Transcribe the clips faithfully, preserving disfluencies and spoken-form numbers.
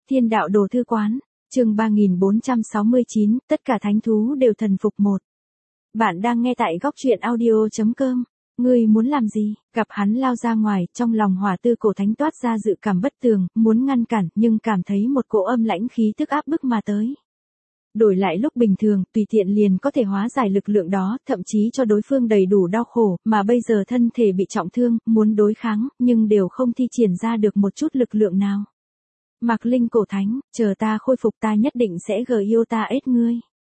Thiên đạo đồ thư quán, chương ba nghìn bốn trăm sáu mươi chín, tất cả thánh thú đều thần phục một. Bạn đang nghe tại góc truyện audio chấm com. Ngươi muốn làm gì? Gặp hắn lao ra ngoài, trong lòng Hỏa Tư Cổ Thánh toát ra dự cảm bất tường, muốn ngăn cản, nhưng cảm thấy một cỗ âm lãnh khí tức áp bức mà tới. Đổi lại lúc bình thường, tùy tiện liền có thể hóa giải lực lượng đó, thậm chí cho đối phương đầy đủ đau khổ, mà bây giờ thân thể bị trọng thương, muốn đối kháng, nhưng đều không thi triển ra được một chút lực lượng nào. Mạc Linh Cổ Thánh, chờ ta khôi phục ta nhất định sẽ gờ yêu ta ết ngươi.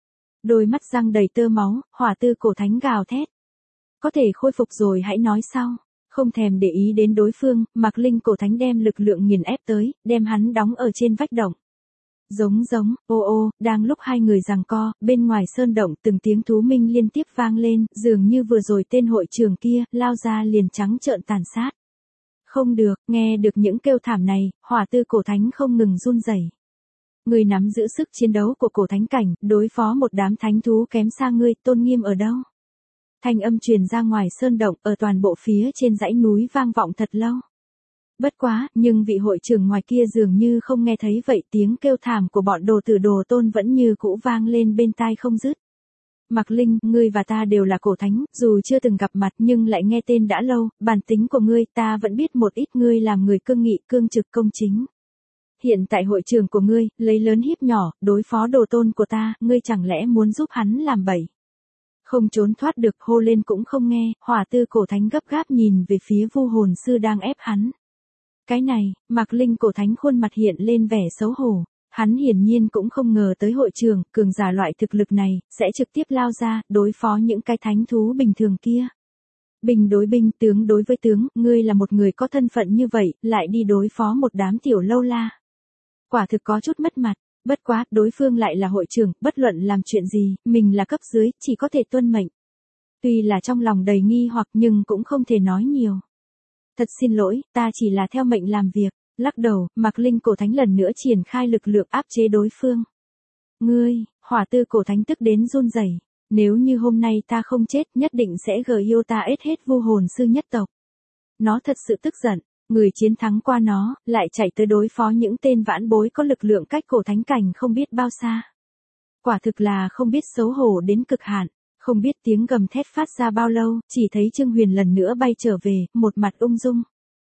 Đôi mắt răng đầy tơ máu, Hỏa Tư Cổ Thánh gào thét. Có thể khôi phục rồi hãy nói sau. Không thèm để ý đến đối phương, Mạc Linh Cổ Thánh đem lực lượng nghiền ép tới, đem hắn đóng ở trên vách động. Giống giống, ô ô, đang lúc hai người giằng co, bên ngoài sơn động từng tiếng thú minh liên tiếp vang lên, dường như vừa rồi tên hội trưởng kia, lao ra liền trắng trợn tàn sát. Không được, nghe được những kêu thảm này, Hỏa Tư Cổ Thánh không ngừng run rẩy. Người nắm giữ sức chiến đấu của cổ thánh cảnh, đối phó một đám thánh thú kém xa ngươi, tôn nghiêm ở đâu? Thanh âm truyền ra ngoài sơn động, ở toàn bộ phía trên dãy núi vang vọng thật lâu. Bất quá, nhưng vị hội trưởng ngoài kia dường như không nghe thấy vậy, tiếng kêu thảm của bọn đồ tử đồ tôn vẫn như cũ vang lên bên tai không dứt. Mạc Linh, ngươi và ta đều là cổ thánh, dù chưa từng gặp mặt nhưng lại nghe tên đã lâu, bản tính của ngươi ta vẫn biết một ít, ngươi làm người cương nghị, cương trực, công chính. Hiện tại hội trưởng của ngươi, lấy lớn hiếp nhỏ, đối phó đồ tôn của ta, ngươi chẳng lẽ muốn giúp hắn làm bậy? Không trốn thoát được, hô lên cũng không nghe, Hỏa Tư Cổ Thánh gấp gáp nhìn về phía Vu Hồn Sư đang ép hắn. Cái này, Mạc Linh Cổ Thánh khuôn mặt hiện lên vẻ xấu hổ. Hắn hiển nhiên cũng không ngờ tới hội trưởng, cường giả loại thực lực này, sẽ trực tiếp lao ra, đối phó những cái thánh thú bình thường kia. Binh đối binh, tướng đối với tướng, ngươi là một người có thân phận như vậy, lại đi đối phó một đám tiểu lâu la. Quả thực có chút mất mặt, bất quá, đối phương lại là hội trưởng, bất luận làm chuyện gì, mình là cấp dưới, chỉ có thể tuân mệnh. Tuy là trong lòng đầy nghi hoặc nhưng cũng không thể nói nhiều. Thật xin lỗi, ta chỉ là theo mệnh làm việc. Lắc đầu, Mạc Linh Cổ Thánh lần nữa triển khai lực lượng áp chế đối phương. Ngươi, Hỏa Tư Cổ Thánh tức đến run rẩy. Nếu như hôm nay ta không chết, nhất định sẽ gờ yêu ta ết hết Vu Hồn Sư nhất tộc. Nó thật sự tức giận, người chiến thắng qua nó, lại chạy tới đối phó những tên vãn bối có lực lượng cách cổ thánh cảnh không biết bao xa. Quả thực là không biết xấu hổ đến cực hạn. Không biết tiếng gầm thét phát ra bao lâu, chỉ thấy Trương Huyền lần nữa bay trở về, một mặt ung dung.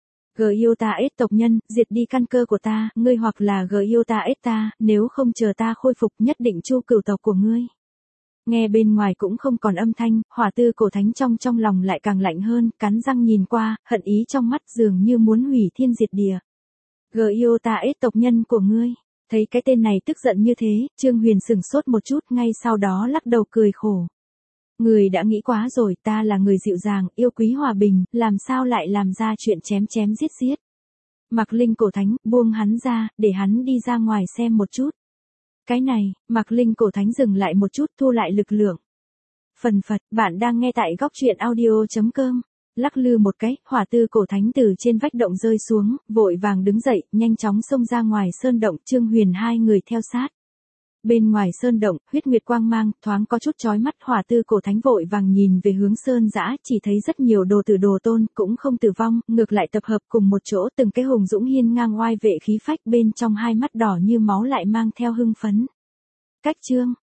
Gờ yêu ta ết tộc nhân, diệt đi căn cơ của ta, ngươi hoặc là gờ yêu ta ết ta, nếu không chờ ta khôi phục nhất định chu cửu tộc của ngươi. Nghe bên ngoài cũng không còn âm thanh, Hỏa Tư Cổ Thánh trong trong lòng lại càng lạnh hơn, cắn răng nhìn qua, hận ý trong mắt dường như muốn hủy thiên diệt địa. Gờ yêu ta ết tộc nhân của ngươi. Thấy cái tên này tức giận như thế, Trương Huyền sừng sốt một chút, ngay sau đó lắc đầu cười khổ. Người đã nghĩ quá rồi, ta là người dịu dàng, yêu quý hòa bình, làm sao lại làm ra chuyện chém chém giết giết. Mạc Linh Cổ Thánh, buông hắn ra, để hắn đi ra ngoài xem một chút. Cái này, Mạc Linh Cổ Thánh dừng lại một chút, thu lại lực lượng. Phần phật, bạn đang nghe tại góc truyện audio chấm com. Lắc lư một cái, Hỏa Tư Cổ Thánh từ trên vách động rơi xuống, vội vàng đứng dậy, nhanh chóng xông ra ngoài sơn động, Trương Huyền hai người theo sát. Bên ngoài sơn động, huyết nguyệt quang mang, thoáng có chút chói mắt, Hỏa Tư Cổ Thánh vội vàng nhìn về hướng sơn dã, chỉ thấy rất nhiều đồ tử đồ tôn, cũng không tử vong, ngược lại tập hợp cùng một chỗ, từng cái hùng dũng hiên ngang oai vệ khí phách, bên trong hai mắt đỏ như máu lại mang theo hưng phấn. Cách chương,